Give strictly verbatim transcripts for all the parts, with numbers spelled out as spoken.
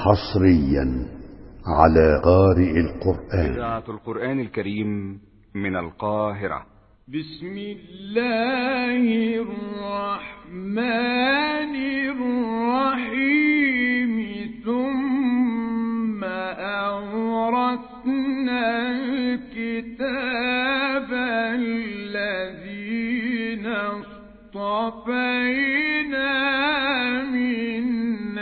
حصريا على قارئ القرآن. إذاعة القرآن الكريم من القاهرة. بسم الله الرحمن الرحيم. ثم أورثنا الكتاب الذين اصطفينا من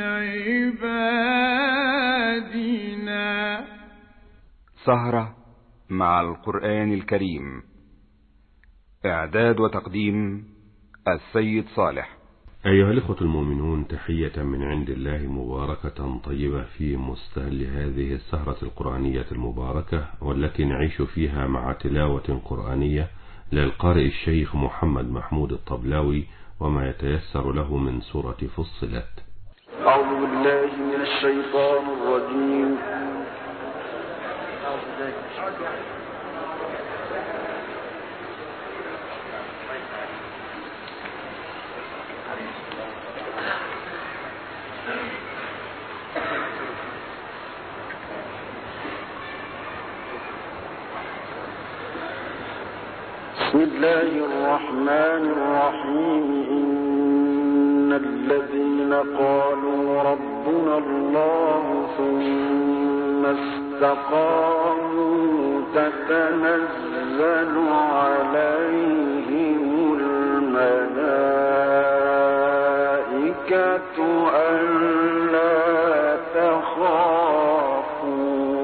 عبادنا. سهرة مع القرآن الكريم. إعداد وتقديم السيد صالح. أيها الإخوة المؤمنون، تحية من عند الله مباركة طيبة في مستهل هذه السهرة القرآنية المباركة، والتي نعيش فيها مع تلاوة قرآنية للقارئ الشيخ محمد محمود الطبلاوي وما يتيسر له من سورة فصلت. أعوذ بالله من الشيطان الرجيم. بسم الله الرحمن الرحيم. إن الذين قالوا ربنا الله ثم استقاموا تتنزل عليهم الملائكة ألا تخافوا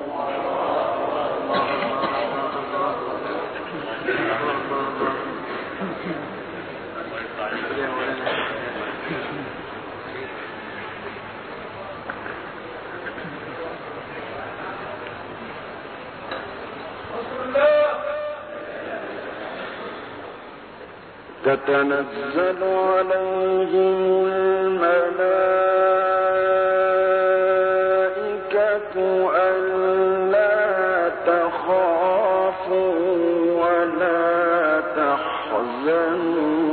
تتنزل عليهم الملائكة ألا تخافوا ولا تحزنوا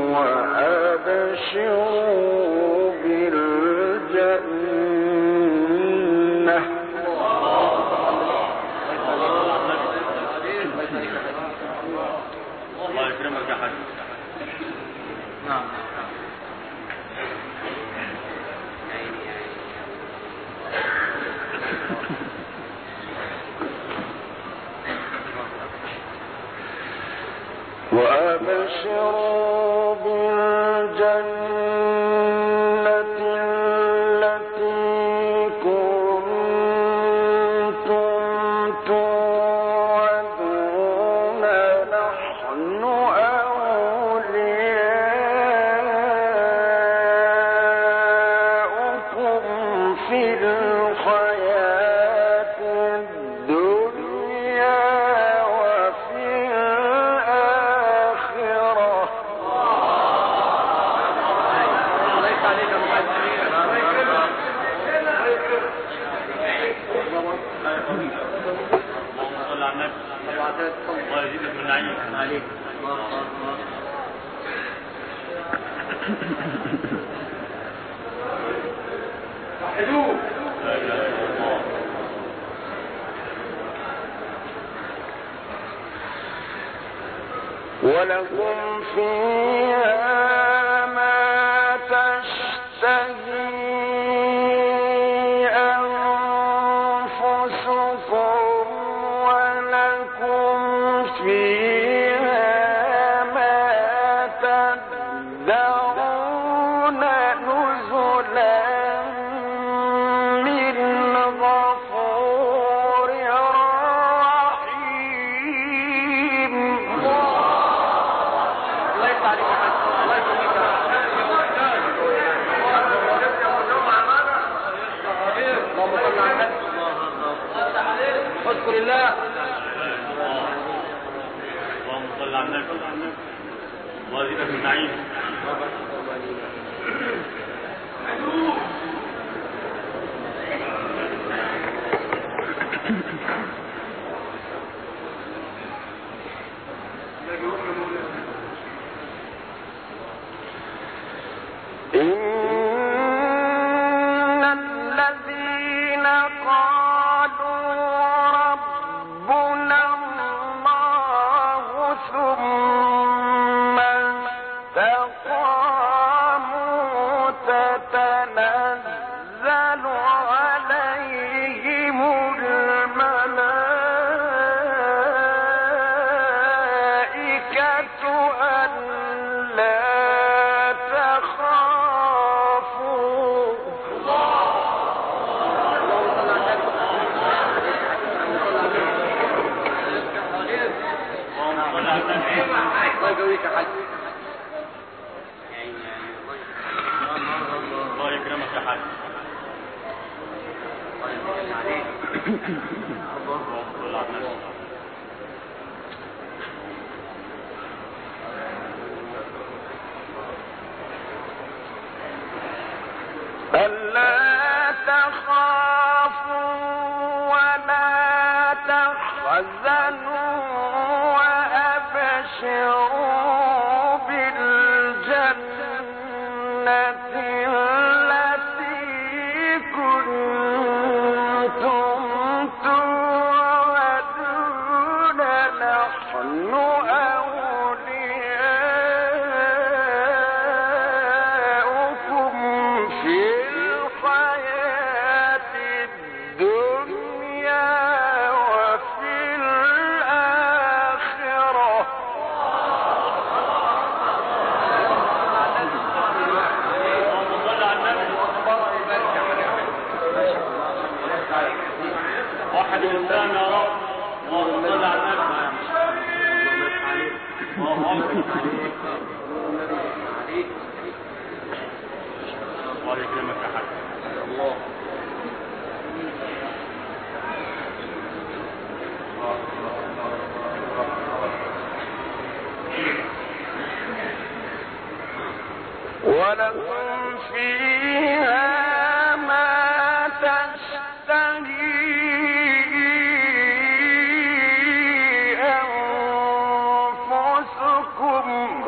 وأبشروا بالجنة وأبشروا بالجنة التي كنتم توعدون. نحن أولياؤكم في الحياة الدنيا وفي ولكم فيها ما تشتهي أنفسكم ولكم فيها ما تدعون نزلا من غفور رحيم. اذكر الله. اللهم صل على النبي. الله يزيدك من نعيم. إن الذين ألا تخافوا ولا تحزنوا وأبشروا بالجنة التي كنتم توعدون نحن أولياؤكم في الحياة الدنيا وفي الآخرة. واحد الإنسان يا رب اللهم صل على النبي. الله يكرمك يا حاج. الله ولكم فيها ما تشتهي أنفسكم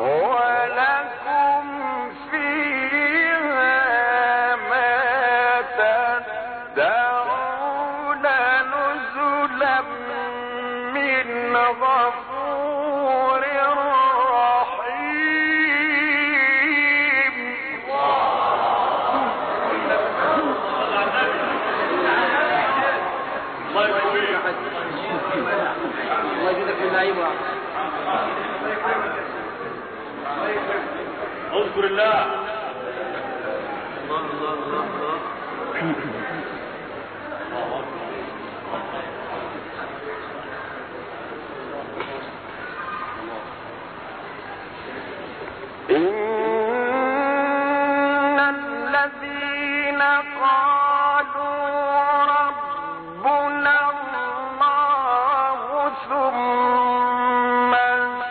ولكم فيها ما تدعون نزلا من غفور رحيم. الله يقويك يا حاج. الله يجزاك من نعيمه. اذكر الله. الله الله الله إن الذين قالوا ربنا الله ثم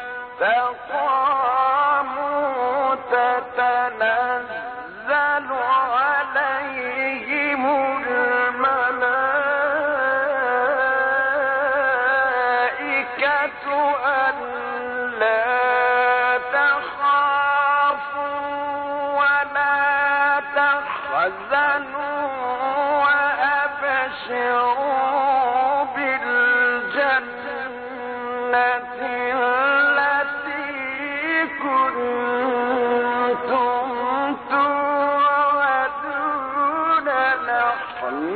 استقاموا تتنزل عليهم الملائكة ألا تحزنوا وأبشروا بالجنة التي كنتم توعدون نحن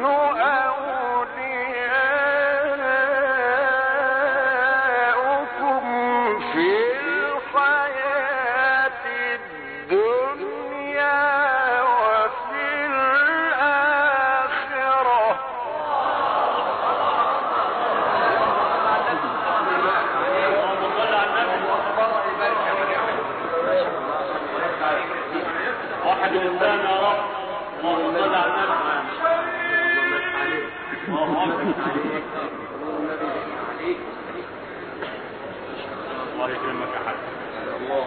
أولياؤكم في الحياة الدنيا وفي الآخرة. واحد الإنسان يا رب اللهم صل على النبي. الله يكرمك يا حاج. الله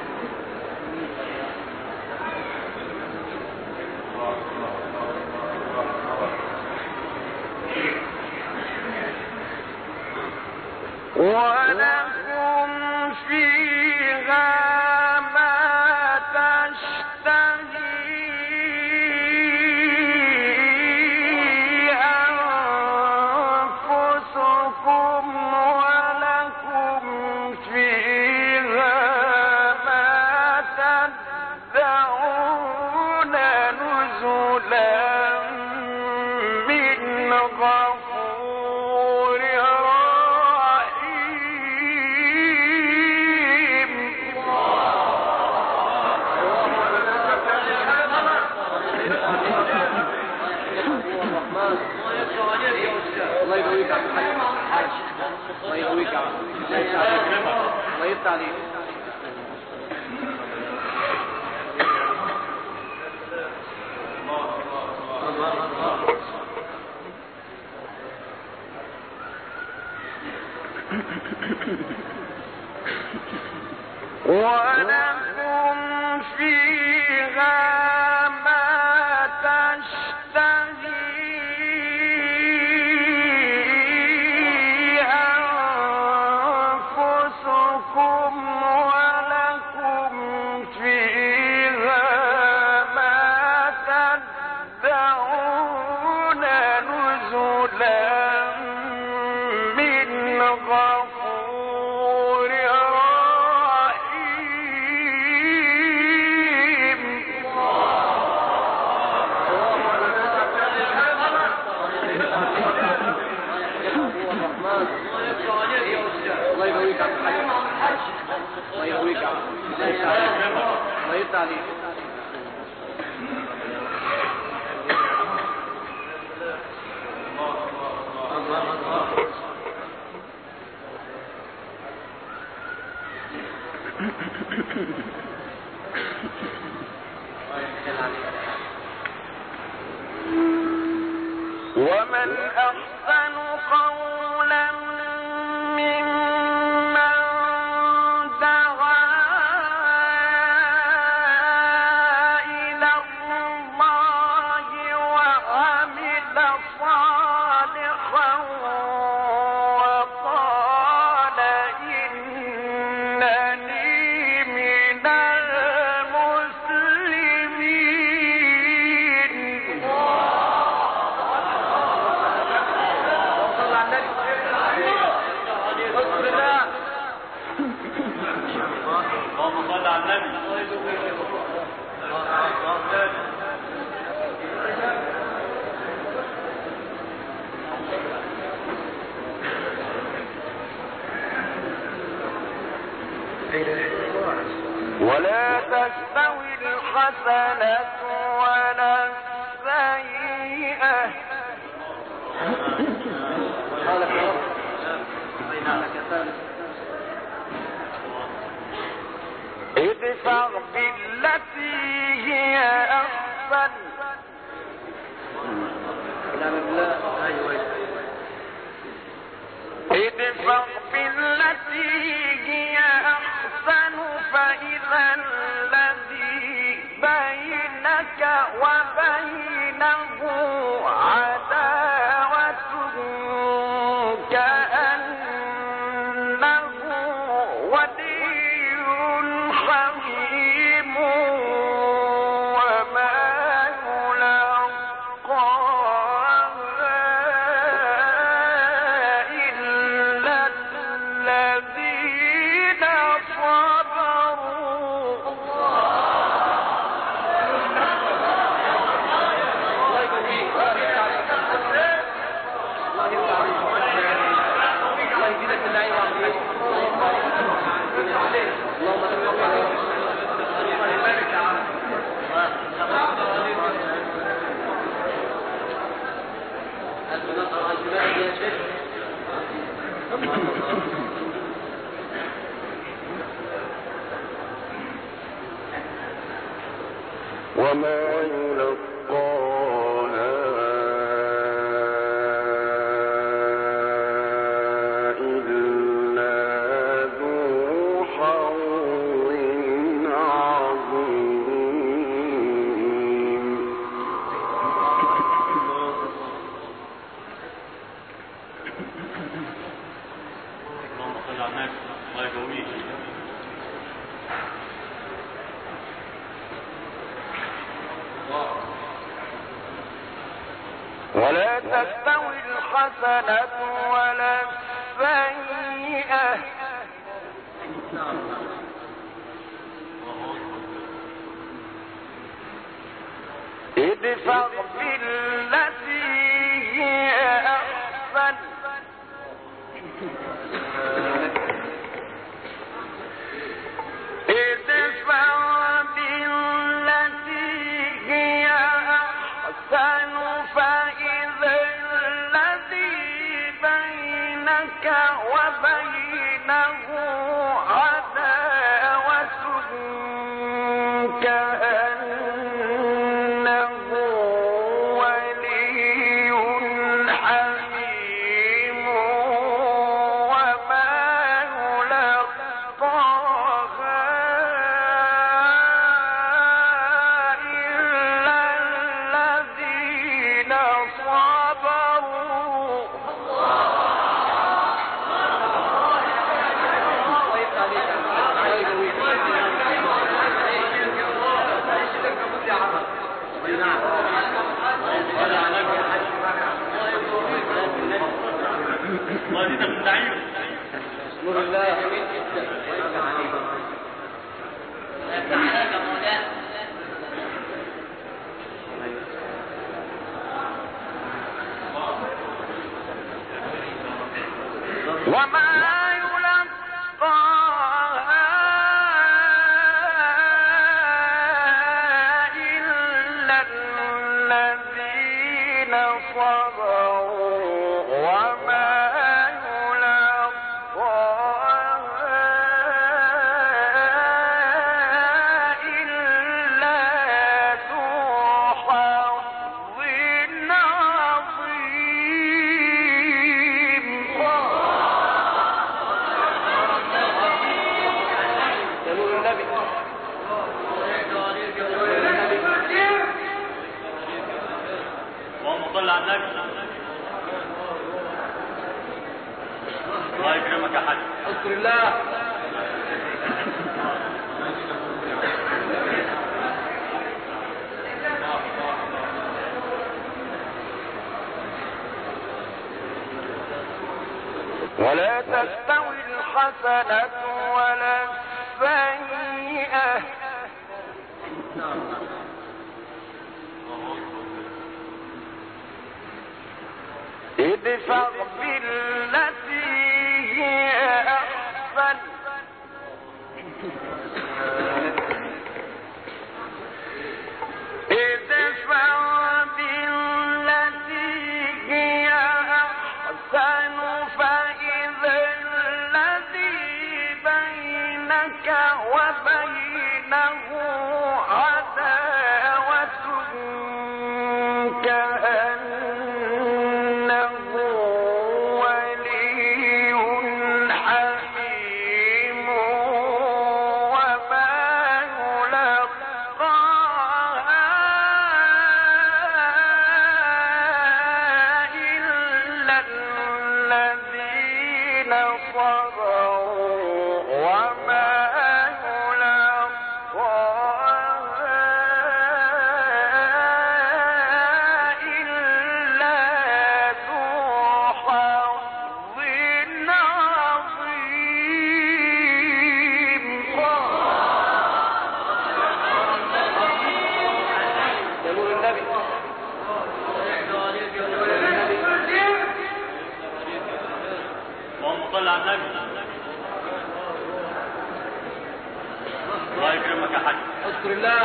ولكم فيها ما تشتهي أنفسكم ولكم فيها ما تدعون نزلا من غفور رحيم. الله يقويك يا حاج. الله يقويك يا حاج. الله يفتح عليك. ولكم فيها ما تشتهي أنفسكم ولكم فيها ما تدعون نزلا من غفور رحيم. الله يقويك عبد الحليم. الله يقويك عبد الله يفتح عليك. ومن أحسن قولا ممن دعا إلى الله وعمل صالحا وقال إنني من المسلمين. اللهم صل على النبي. ولا تستوي الحسنة ولا السيئة ادفع بالتي هي أحسن ادفع بالتي هي أحسن فإذا الذي بينك وبينه عداوة كأنه ولي حميم وما يلقاها إلا الذين صبروا. الله يقويك. الله يزيدك الله يوفقك. اللهم صل على وما يلقاها إلا ذو حظ عظيم. اللهم صل على النبي. الله يقويك. ولا تستوي الحسنة ولا السيئة ادفع بالتي هي أحسن ادفع بالتي هي أحسن فإذا الذي بينك وبينه عداوة كأنه ولي حميم وما صبروا وما يلقاها إلا الذين صبروا وما يلقاها إلا ذو حظ الله يكرمك يا حاج. اذكر الله. ولا تستوي الحسنة ولا السيئة ادفع بالتي هي أحسن ادفع بالتي هي أحسن فإذا الذي بينك وبينه عداوة كأنه ولي حميم وما يلقاها إلا الذين صبروا وما الله يكرمك يا حاج. اذكر الله.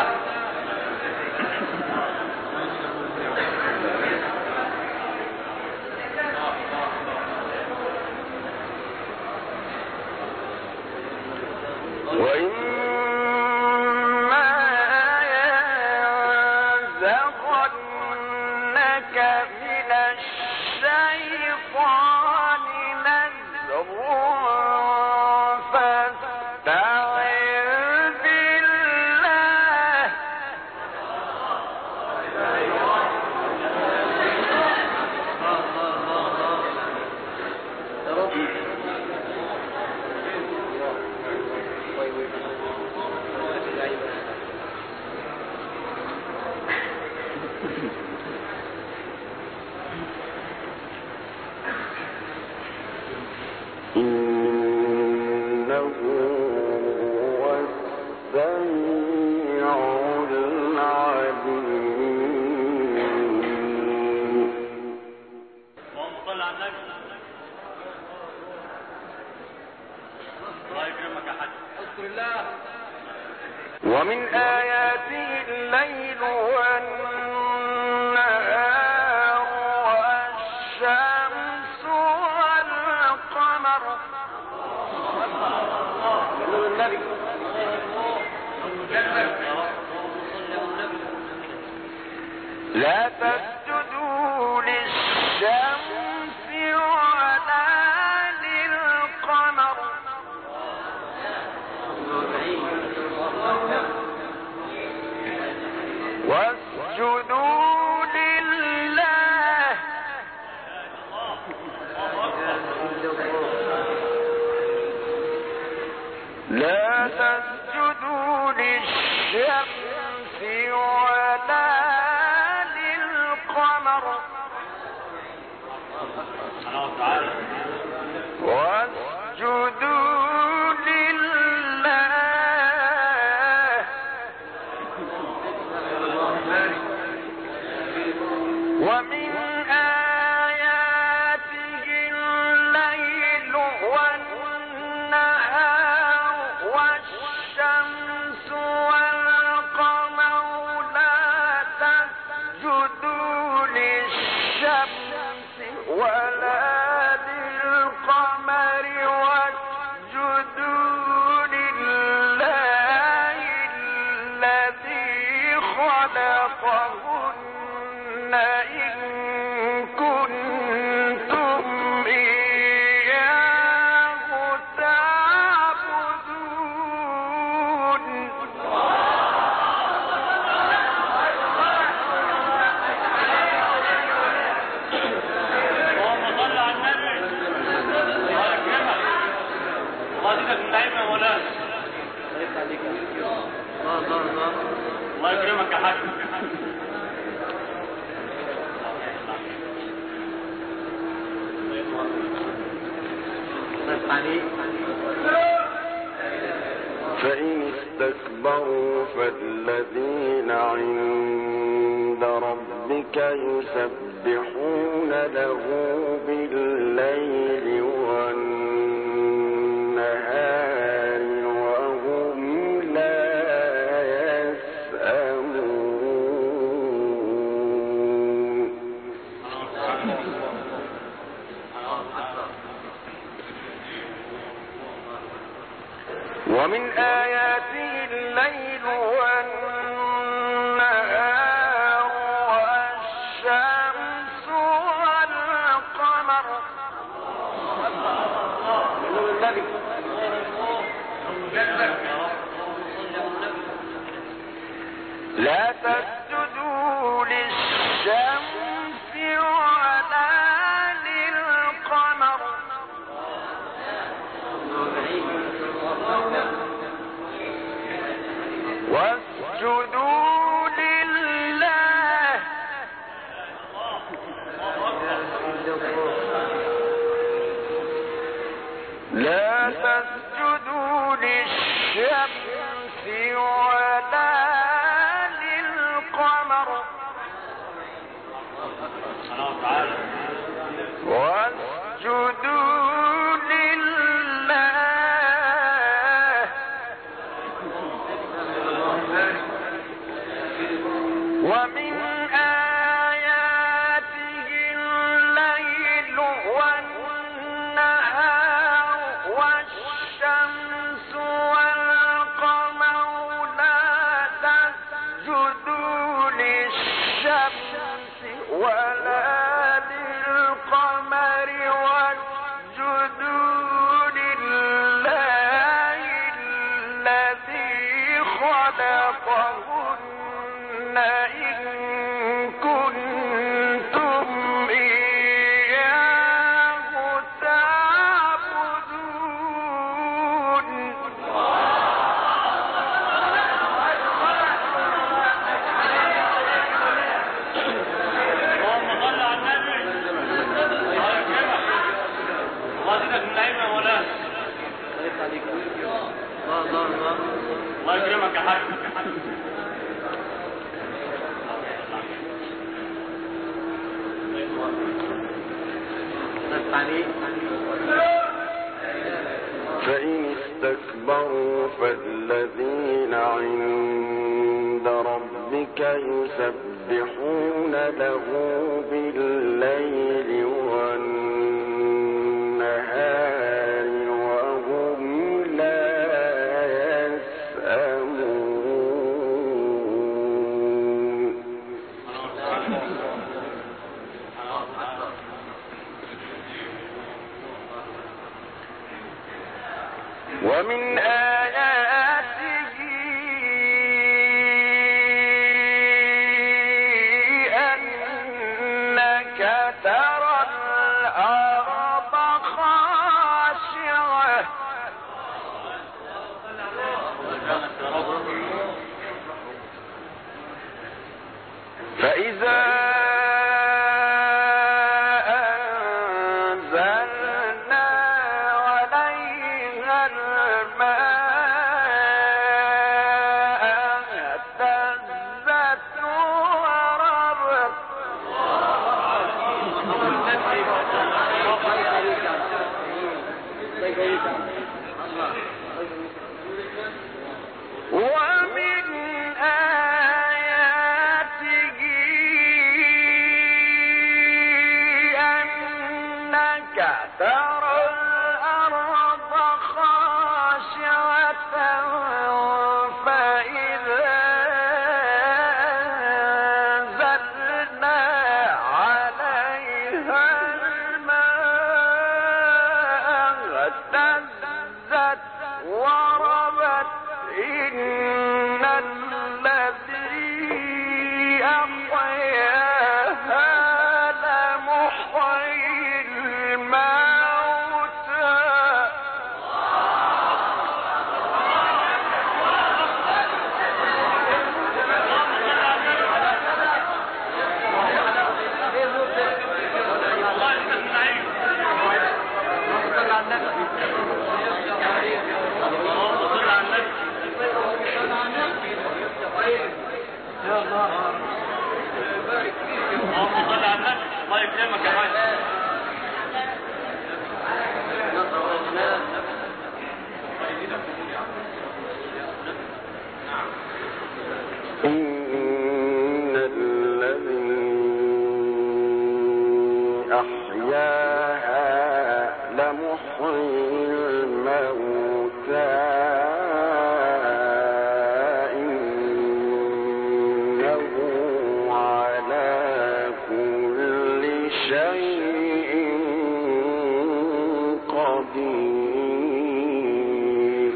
وإما ينزغنك من الشيطان نزغ فاستعذ بالله إنه هو السميع العليم. اللهم صل على النبي. الله يكرمك يا حاج. اذكر الله. ومن آياته الليل والنهار والشمس والقمر. النبي لا تسجدوا للشمس ولا للقمر واسجدوا لله تسجدوا للشمس ولا للقمر واسجدوا لله ومن آياته الليل والنهار والشمس والقمر لا تسجدوا للشمس ولا للقمر واسجدوا لله الذي خلقهن إن كنتم إياه تعبدون الله يكرمك يا حاج. فإن استكبروا فالذين عند ربك يسبحون له بالليل والنهار وهم لا يسأمون. ومن آياته الليل والنهار والشمس والقمر لا تسجدوا للشمس ولا للقمر واسجدوا لله لا تسجدوا للشمس ولا للقمر واسجدوا لله ومن آياته الليل والنهار والشمس والقمر لا تسجدوا للشمس ولا للقمر واسجدوا لله الذي خلقهن إن كنتم إياه تعبدون. الله يكرمك يا حاج. فإن استكبروا فالذين عند ربك يسبحون له بالليل والنهار وهم لا يسأمون. ومن آياته أنك ترى الأرض خاشعة ترى الأرض خاشعة فإذا أنزلنا عليها الماء اهتزت وربت إن الذي أحياها لمحيي الموتى الله يكرمك يا حاج. إن الذي أحياها لمحيي الموتى إنه على كل شيء قدير.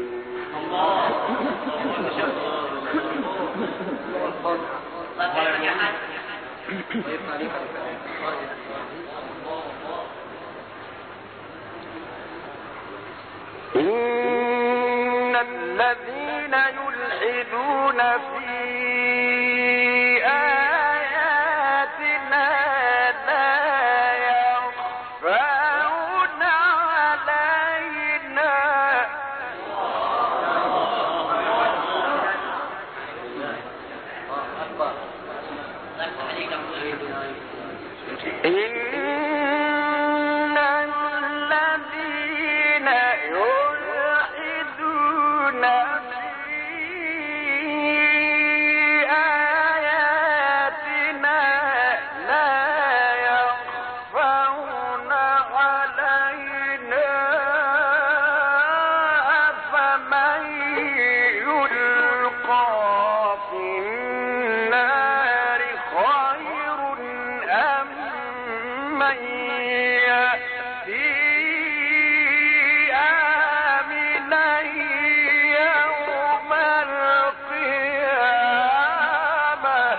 إن الذين يلحدون في آياتنا لا يخفون علينا إن الذين يلحدون في آياتنا لا يخفون علينا أفمن يلقى في النار خير أم من يأتي آمنا يوم القيامة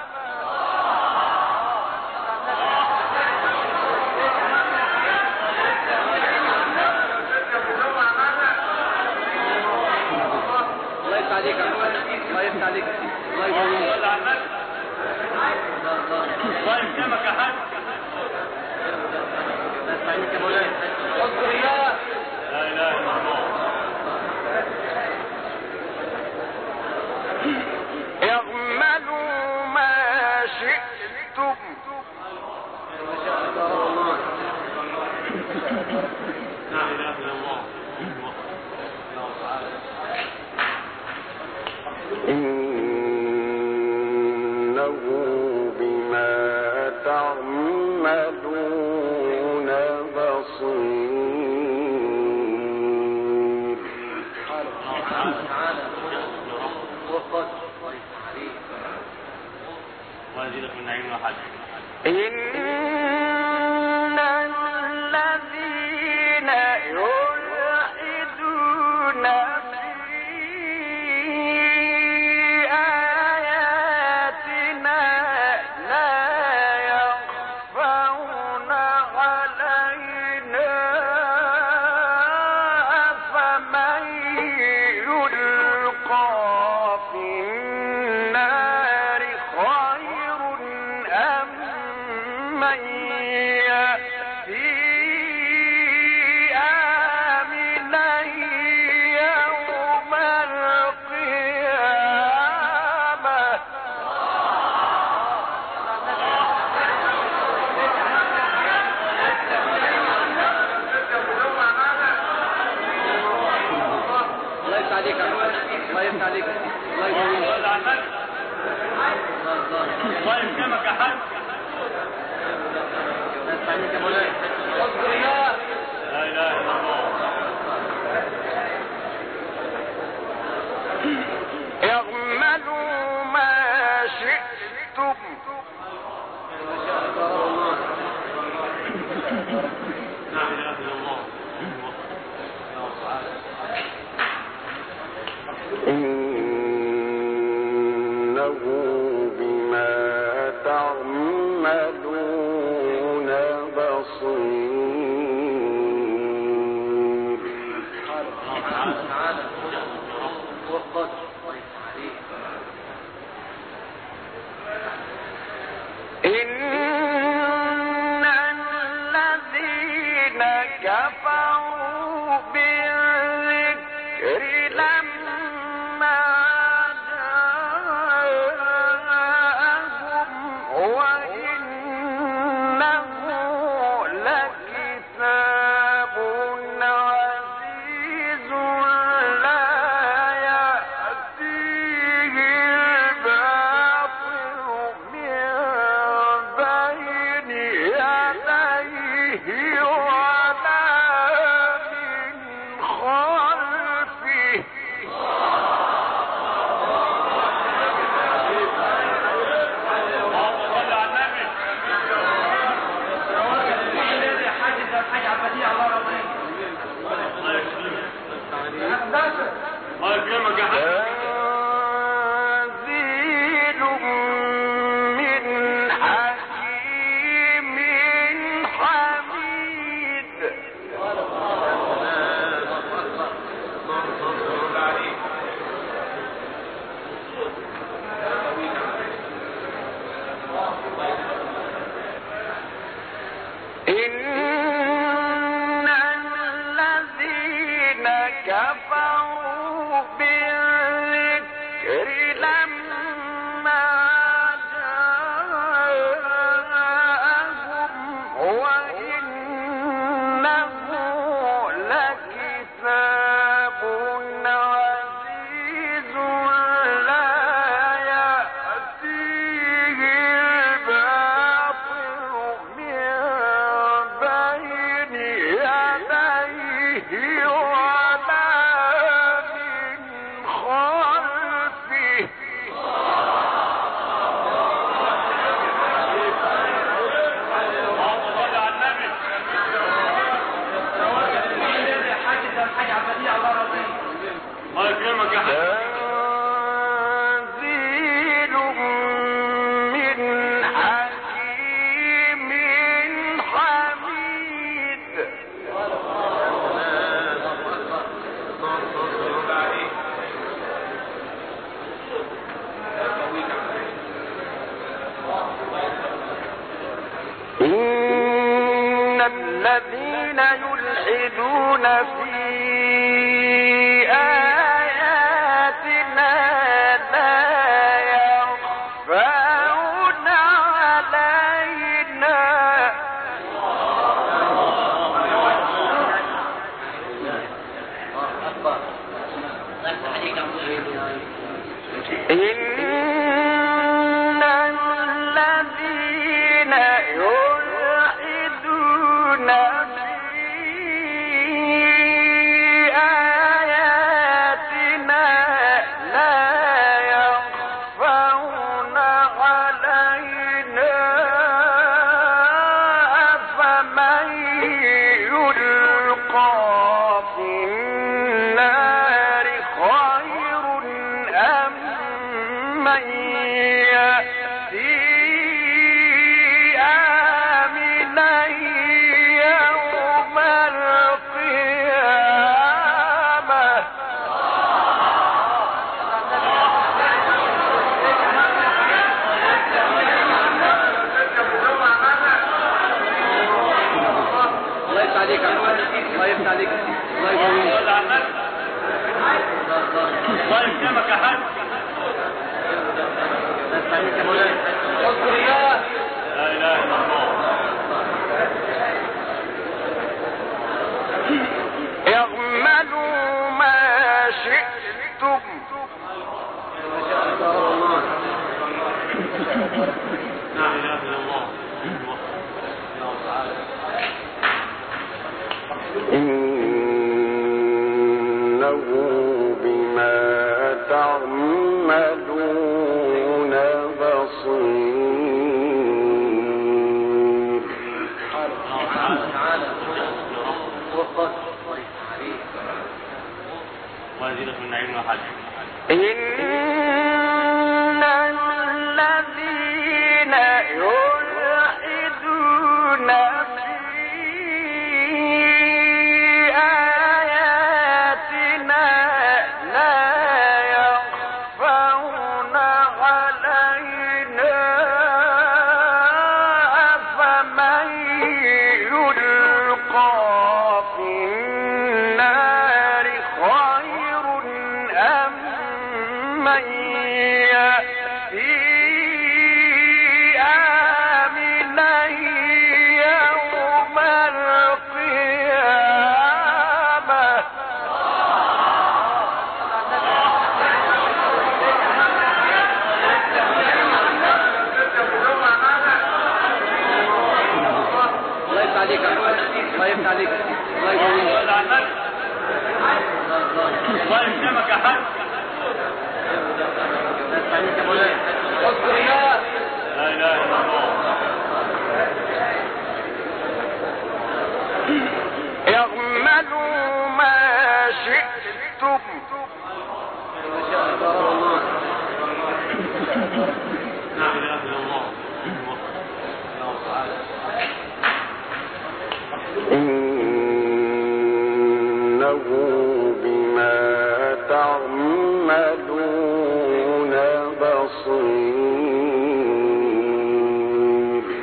الله يفتح عليك يا أخوان. الله يفتح عليك. الله يفتح عليك. الله يكرمك يا حاج. الله يفتح عليك يا مولانا. اذكر الله. لا اله الا الله. اعملوا ما شئتم لا اله الا الله. إنه بما تعملون بصير. الله يزيدك من نعيم وحاج. إن الذين يلحدون في آياتنا لا يخفون علينا أفمن يلقى في النار خير أم من إنه بما تعملون بصير. إن الذين كفروا بالذكر لما جاءهم وإنه لكتاب عزيز لا يأتيه الباطل من بين يديه ولا من خلفه. تنزيل من حكيم حميد. إن الذين كفروا بالذكر لما جاءهم وإنه لكتاب عزيز لا يأتيه الباطل من بين يديه ولا من خلفه. تنزيل من حكيم حميد. إن الذين يلحدون في آياتنا لا يخفون علينا. إن الذين يلحدون في آياتنا لا يخفون علينا. أفمن يلقى في النار خير أم من يأتي آمنا يوم القيامة. الله يفتح عليك الله يفتح عليك الله يقويك الله يكرمك يا حاج. اذكر الله لا اله الا الله. اعملوا ما شئتم. لا اله الا الله. إنه بما تعملون بصير. إن الذين يلحدون في آياتنا لا يخفون علينا أفمن يلقى في النار خير أم من يأتي آمنا يوم القيامة الله يفتح عليك الله يفتح عليك الله يقويك الله يسلمك يا حاج اذكر الله لا اله الا الله اعملوا ما شئتم إنه بما تعملون بصير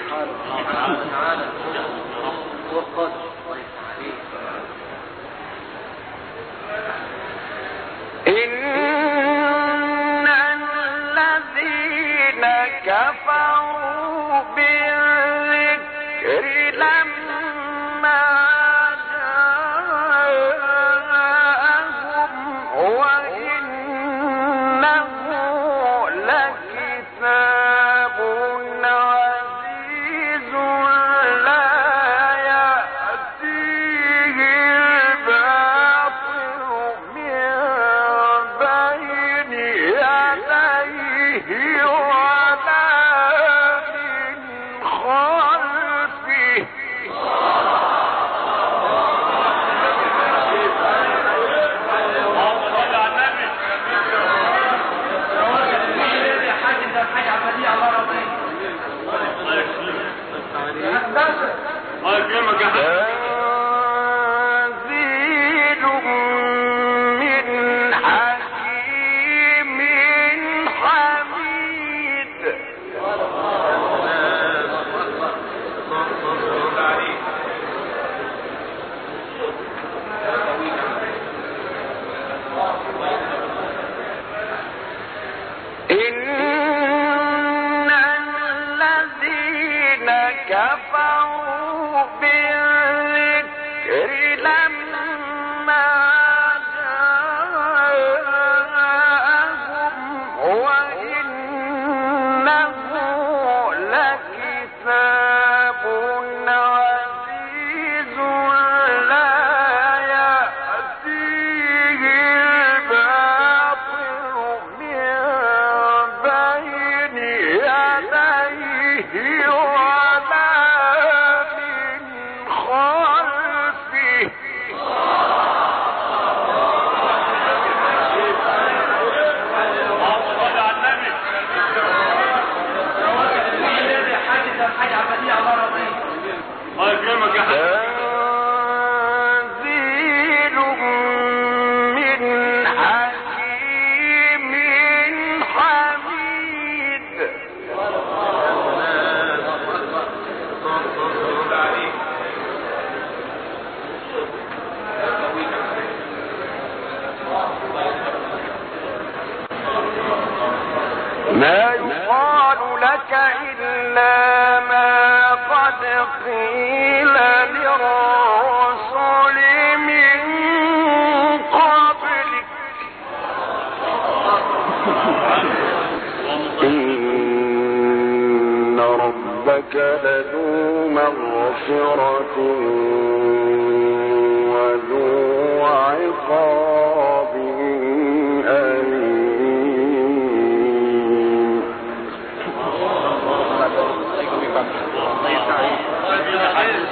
إن الذين كفروا بالذكر لما جاءهم وإنه لكتاب عزيز لا يأتيه الباطل من بين يديه ولا من خلفه تنزيل من حكيم حميد إن الذين كفروا بالذكر لما جاءهم وإنه لكتاب عزيز لا يأتيه الباطل من بين يديه ولا من خلفه تنزيل من حكيم حميد ما يقال لك إلا ما قد قيل للرسل من قبلك إن ربك لذو مغفرة وذو عقاب أليم. الله يفتح عليك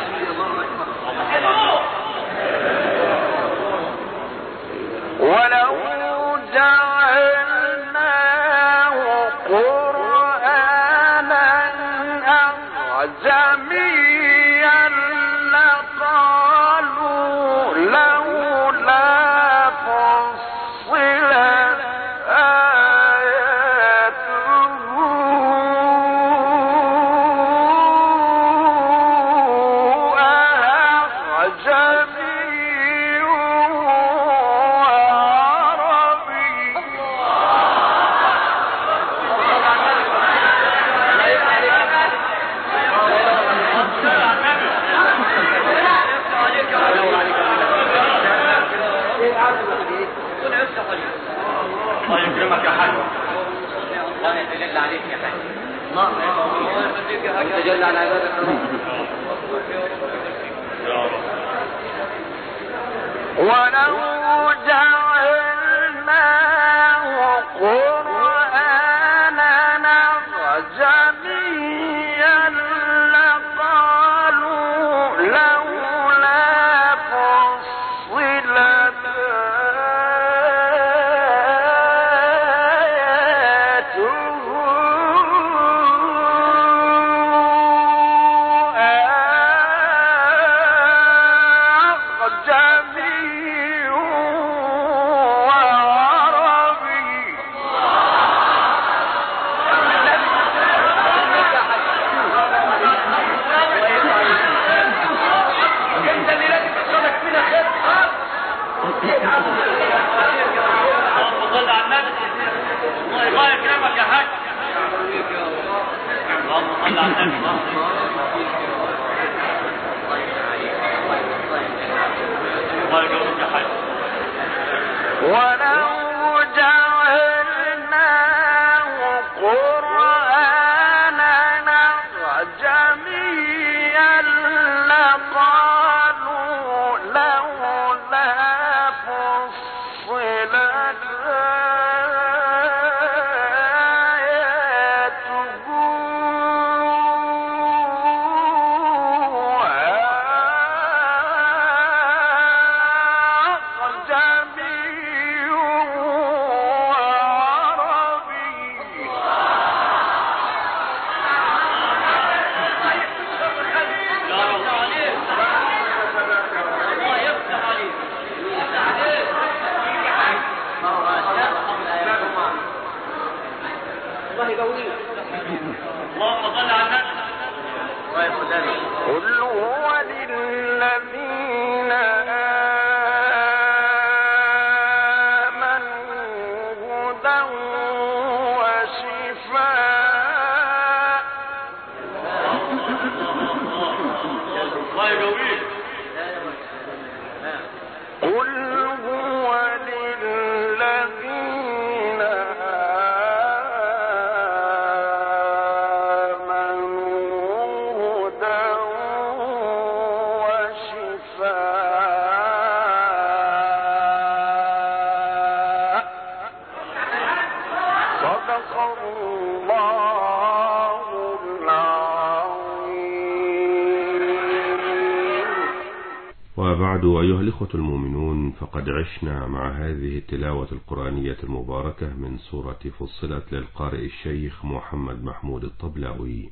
وبعد أيها الإخوة المؤمنون، فقد عشنا مع هذه التلاوة القرآنية المباركة من سورة فصلت للقارئ الشيخ محمد محمود الطبلاوي.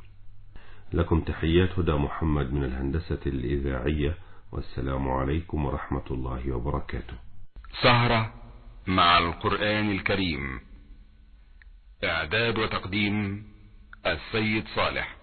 لكم تحيات هدى محمد من الهندسة الإذاعية، والسلام عليكم ورحمة الله وبركاته. سهرة مع القرآن الكريم، إعداد وتقديم السيد صالح.